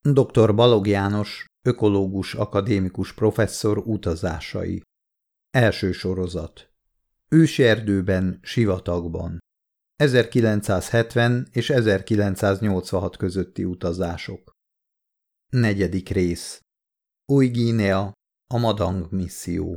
Dr. Balogh János, ökológus akadémikus professzor utazásai. Első sorozat. Őserdőben, sivatagban. 1970 és 1986 közötti utazások. 4. rész. Új-Guinea, a Madang misszió.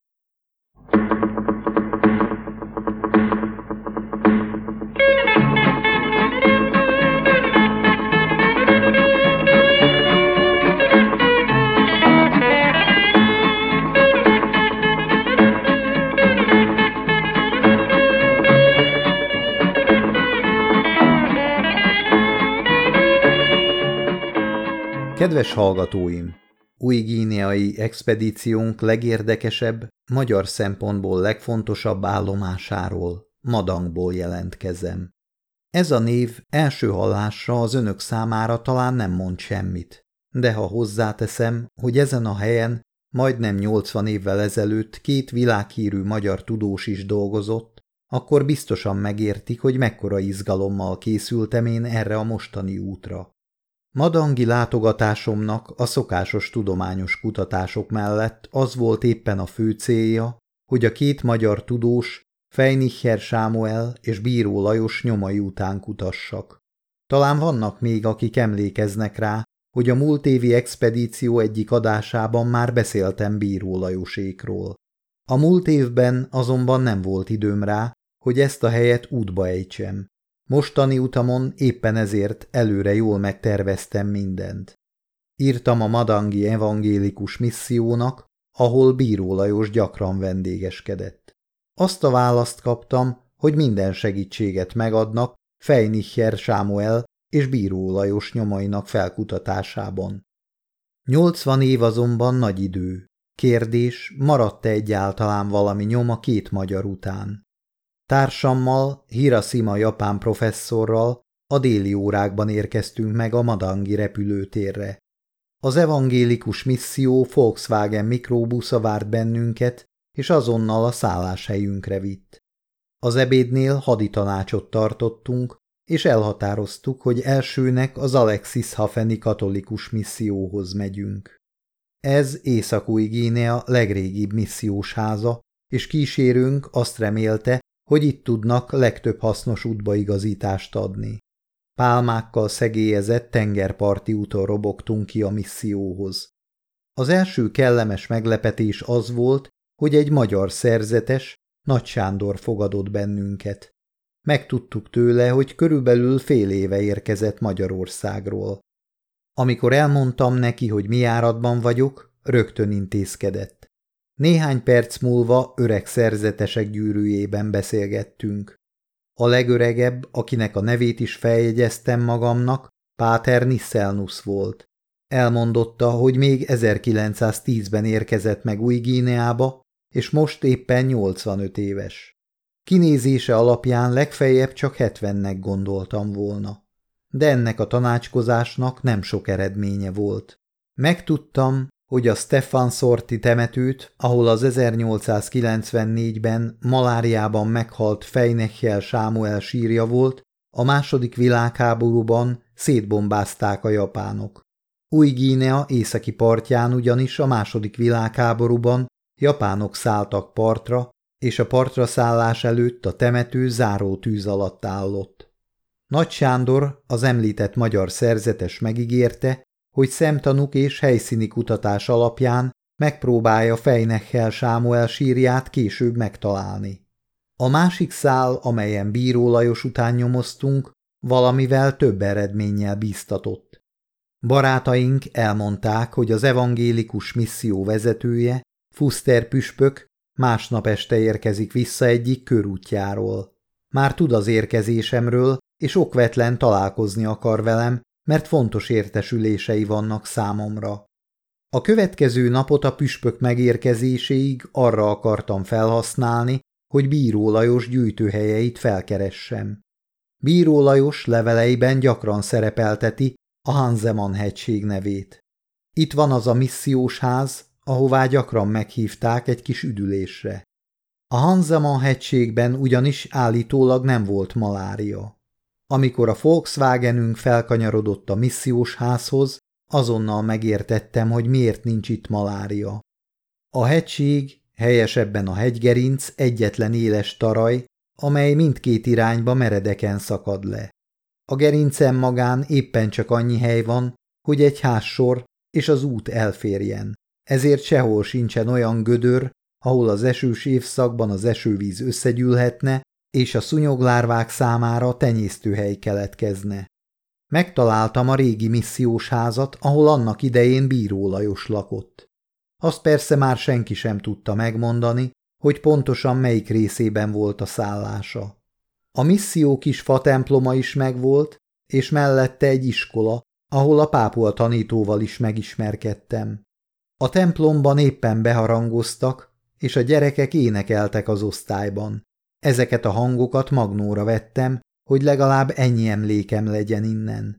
Kedves hallgatóim! Új-guineai expedíciónk legérdekesebb, magyar szempontból legfontosabb állomásáról, Madangból jelentkezem. Ez a név első hallásra az önök számára talán nem mond semmit, de ha hozzáteszem, hogy ezen a helyen majdnem 80 évvel ezelőtt 2 világhírű magyar tudós is dolgozott, akkor biztosan megértik, hogy mekkora izgalommal készültem én erre a mostani útra. Madangi látogatásomnak a szokásos tudományos kutatások mellett az volt éppen a fő célja, hogy a 2 magyar tudós, Fejnicher Sámuel és Bíró Lajos nyomai után kutassak. Talán vannak még, akik emlékeznek rá, hogy a múlt évi expedíció egyik adásában már beszéltem Bíró Lajosékról. A múlt évben azonban nem volt időm rá, hogy ezt a helyet útba ejtsem. Mostani utamon éppen ezért előre jól megterveztem mindent. Írtam a madangi evangélikus missziónak, ahol Bíró Lajos gyakran vendégeskedett. Azt a választ kaptam, hogy minden segítséget megadnak Fejnicher Sámuel és Bíró Lajos nyomainak felkutatásában. 80 év azonban nagy idő. Kérdés, maradt-e egyáltalán valami nyom a 2 magyar után? Társammal, Hirashima japán professzorral a déli órákban érkeztünk meg a madangi repülőtérre. Az evangélikus misszió Volkswagen mikrobusza várt bennünket, és azonnal a szálláshelyünkre vitt. Az ebédnél haditanácsot tartottunk, és elhatároztuk, hogy elsőnek az Alexishafeni katolikus misszióhoz megyünk. Ez Észak-Új-Guinea legrégibb missziós háza, és kísérőnk azt remélte, hogy itt tudnak legtöbb hasznos útbaigazítást adni. Pálmákkal szegélyezett tengerparti úton robogtunk ki a misszióhoz. Az első kellemes meglepetés az volt, hogy egy magyar szerzetes, Nagy Sándor fogadott bennünket. Megtudtuk tőle, hogy körülbelül fél éve érkezett Magyarországról. Amikor elmondtam neki, hogy mi járatban vagyok, rögtön intézkedett. Néhány perc múlva öreg szerzetesek gyűrűjében beszélgettünk. A legöregebb, akinek a nevét is feljegyeztem magamnak, Páter Nisselnusz volt. Elmondotta, hogy még 1910-ben érkezett meg Új-Guineába, és most éppen 85 éves. Kinézése alapján legfeljebb csak 70-nek gondoltam volna. De ennek a tanácskozásnak nem sok eredménye volt. Megtudtam, hogy a Stephansorti temetőt, ahol az 1894-ben maláriában meghalt Fejnicher Sámuel sírja volt, a II. Világháborúban szétbombázták a japánok. Új-Guinea északi partján ugyanis a II. Világháborúban japánok szálltak partra, és a partra szállás előtt a temető záró tűz alatt állott. Nagy Sándor, az említett magyar szerzetes megígérte, hogy szemtanúk és helyszíni kutatás alapján megpróbálja Fejnicher Sámuel sírját később megtalálni. A másik szál, amelyen Bíró Lajos után nyomoztunk, valamivel több eredménnyel bíztatott. Barátaink elmondták, hogy az evangélikus misszió vezetője, Fuster püspök másnap este érkezik vissza egyik körútjáról. Már tud az érkezésemről, és okvetlen találkozni akar velem, mert fontos értesülései vannak számomra. A következő napot a püspök megérkezéséig arra akartam felhasználni, hogy Bíró Lajos gyűjtőhelyeit felkeressem. Bíró Lajos leveleiben gyakran szerepelteti a Hanzeman-hegység nevét. Itt van az a missziós ház, ahová gyakran meghívták egy kis üdülésre. A Hanzeman-hegységben ugyanis állítólag nem volt malária. Amikor a Volkswagenünk felkanyarodott a missziós házhoz, azonnal megértettem, hogy miért nincs itt malária. A hegység, helyesebben a hegygerinc egyetlen éles taraj, amely mindkét irányba meredeken szakad le. A gerincen magán éppen csak annyi hely van, hogy egy házsor és az út elférjen. Ezért sehol sincsen olyan gödör, ahol az esős évszakban az esővíz összegyűlhetne, és a szúnyoglárvák számára tenyésztőhely keletkezne. Megtaláltam a régi missziós házat, ahol annak idején Bíró Lajos lakott. Azt persze már senki sem tudta megmondani, hogy pontosan melyik részében volt a szállása. A misszió kis fatemploma is megvolt, és mellette egy iskola, ahol a pápol tanítóval is megismerkedtem. A templomban éppen beharangoztak, és a gyerekek énekeltek az osztályban. Ezeket a hangokat magnóra vettem, hogy legalább ennyi emlékem legyen innen.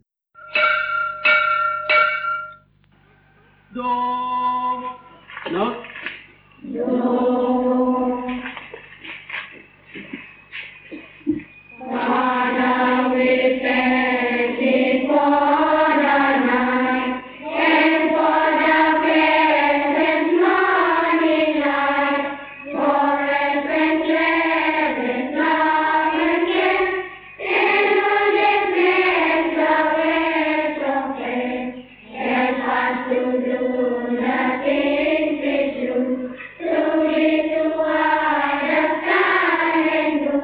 Do, no. Do. Father, we thank thee for the night and for the present morning light, for present pleasant love and care, and all the best of rest of faith. Help us to do the things we should, to live to understand and do,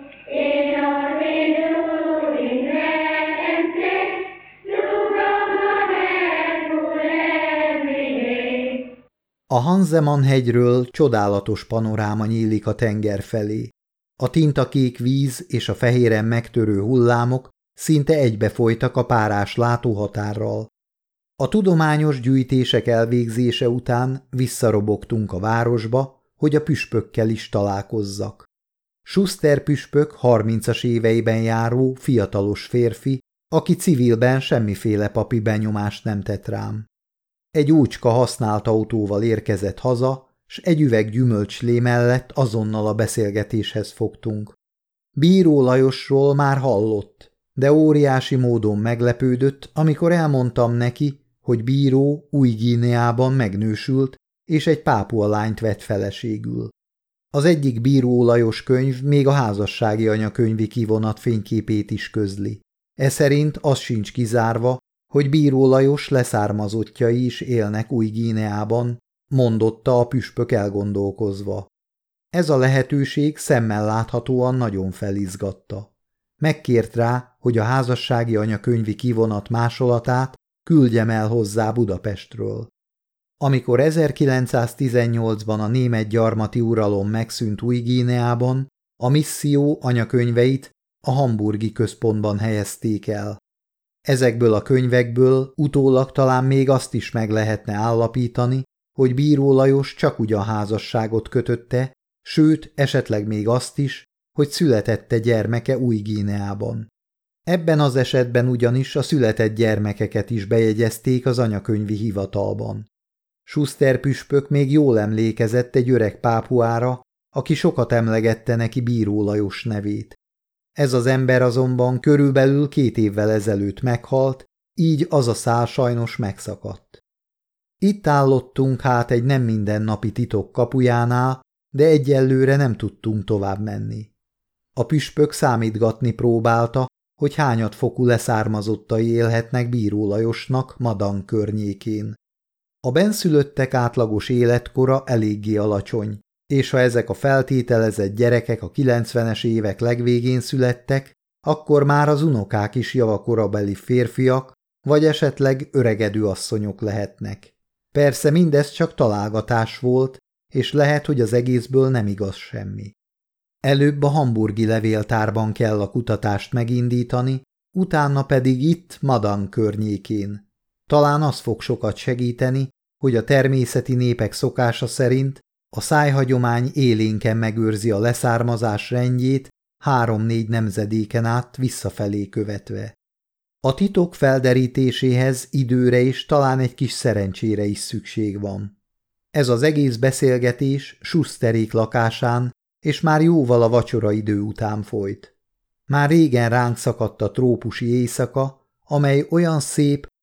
in all we do, in rest and play, to promote helpful every day. A Hanzemann-hegyről csodálatos panoráma nyílik a tenger felé. A tintakék víz és a fehéren megtörő hullámok szinte egybefolytak a párás látóhatárral. A tudományos gyűjtések elvégzése után visszarobogtunk a városba, hogy a püspökkel is találkozzak. Schuster püspök 30-as éveiben járó, fiatalos férfi, aki civilben semmiféle papi benyomást nem tett rám. Egy úcska használt autóval érkezett haza, s egy üveg gyümölcslé mellett azonnal a beszélgetéshez fogtunk. Bíró Lajosról már hallott, de óriási módon meglepődött, amikor elmondtam neki, hogy Bíró Új-Guineában megnősült, és egy pápua lányt vett feleségül. Az egyik Bíró Lajos könyv még a házassági anyakönyvi kivonat fényképét is közli. E szerint az sincs kizárva, hogy Bíró Lajos leszármazottjai is élnek Új-Guineában, mondotta a püspök elgondolkozva. Ez a lehetőség szemmel láthatóan nagyon felizgatta. Megkért rá, hogy a házassági anyakönyvi kivonat másolatát küldjem el hozzá Budapestről. Amikor 1918-ban a német gyarmati uralom megszűnt Új-Guineában, a misszió anyakönyveit a hamburgi központban helyezték el. Ezekből a könyvekből utólag talán még azt is meg lehetne állapítani, hogy Bíró Lajos csak ugyan házasságot kötötte, sőt, esetleg még azt is, hogy születette gyermeke Új-Guineában. Ebben az esetben ugyanis a született gyermekeket is bejegyezték az anyakönyvi hivatalban. Schuster püspök még jól emlékezett egy öreg pápuára, aki sokat emlegette neki Bíró Lajos nevét. Ez az ember azonban körülbelül 2 évvel ezelőtt meghalt, így az a szál sajnos megszakadt. Itt állottunk hát egy nem mindennapi titok kapujánál, de egyelőre nem tudtunk tovább menni. A püspök számítgatni próbálta, hogy hányadfokú leszármazottai élhetnek Bíró Lajosnak Madang környékén. A bennszülöttek átlagos életkora eléggé alacsony, és ha ezek a feltételezett gyerekek a 90-es évek legvégén születtek, akkor már az unokák is javakorabeli férfiak, vagy esetleg öregedő asszonyok lehetnek. Persze mindez csak találgatás volt, és lehet, hogy az egészből nem igaz semmi. Előbb a hamburgi levéltárban kell a kutatást megindítani, utána pedig itt Madang környékén. Talán az fog sokat segíteni, hogy a természeti népek szokása szerint a szájhagyomány élénken megőrzi a leszármazás rendjét 3-4 nemzedéken át visszafelé követve. A titok felderítéséhez időre és talán egy kis szerencsére is szükség van. Ez az egész beszélgetés Schusterék lakásán és már jóval a vacsoraidő után folyt. Már régen ránk szakadt a trópusi éjszaka, amely olyan szép,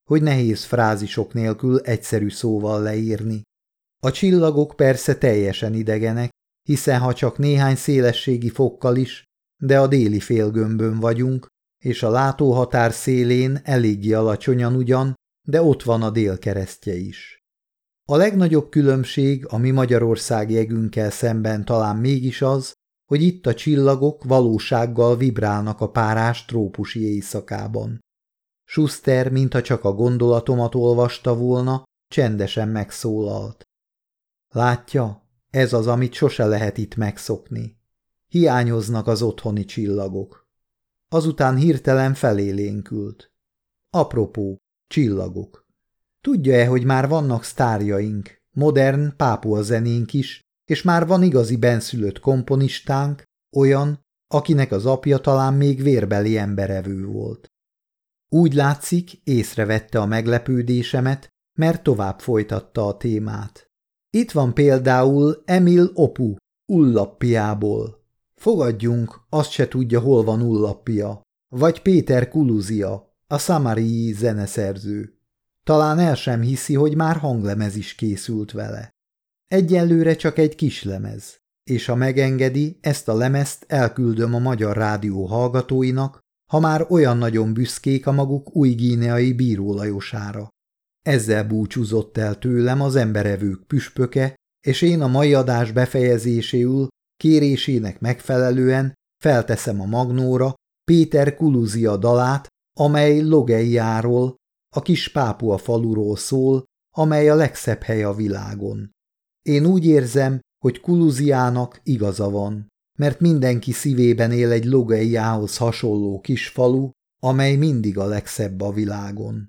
hogy nehéz frázisok nélkül egyszerű szóval leírni. A csillagok persze teljesen idegenek, hiszen ha csak néhány szélességi fokkal is, de a déli félgömbön vagyunk, és a látóhatár szélén eléggé alacsonyan ugyan, de ott van a délkeresztje is. A legnagyobb különbség a mi Magyarország jegünkkel szemben talán mégis az, hogy itt a csillagok valósággal vibrálnak a párás trópusi éjszakában. Schuster, mintha csak a gondolatomat olvasta volna, csendesen megszólalt. Látja, ez az, amit sose lehet itt megszokni. Hiányoznak az otthoni csillagok. Azután hirtelen felélénkült. Apropó, csillagok. Tudja-e, hogy már vannak sztárjaink, modern pápua zenénk is, és már van igazi benszülött komponistánk, olyan, akinek az apja talán még vérbeli emberevő volt. Úgy látszik, észrevette a meglepődésemet, mert tovább folytatta a témát. Itt van például Emil Opu, Ullappiából. Fogadjunk, azt se tudja, hol van Ullappia. Vagy Péter Kuluzia, a samarii zeneszerző. Talán el sem hiszi, hogy már hanglemez is készült vele. Egyelőre csak egy kislemez, és ha megengedi, ezt a lemezt elküldöm a Magyar Rádió hallgatóinak, ha már olyan nagyon büszkék a maguk új-guineai Bíró Lajosára. Ezzel búcsúzott el tőlem az emberevők püspöke, és én a mai adás befejezéséül kérésének megfelelően felteszem a magnóra Péter Kuluzia dalát, amely Logeiáról, a kis Pápua faluról szól, amely a legszebb hely a világon. Én úgy érzem, hogy Kuluziának igaza van, mert mindenki szívében él egy Logeiához hasonló kis falu, amely mindig a legszebb a világon.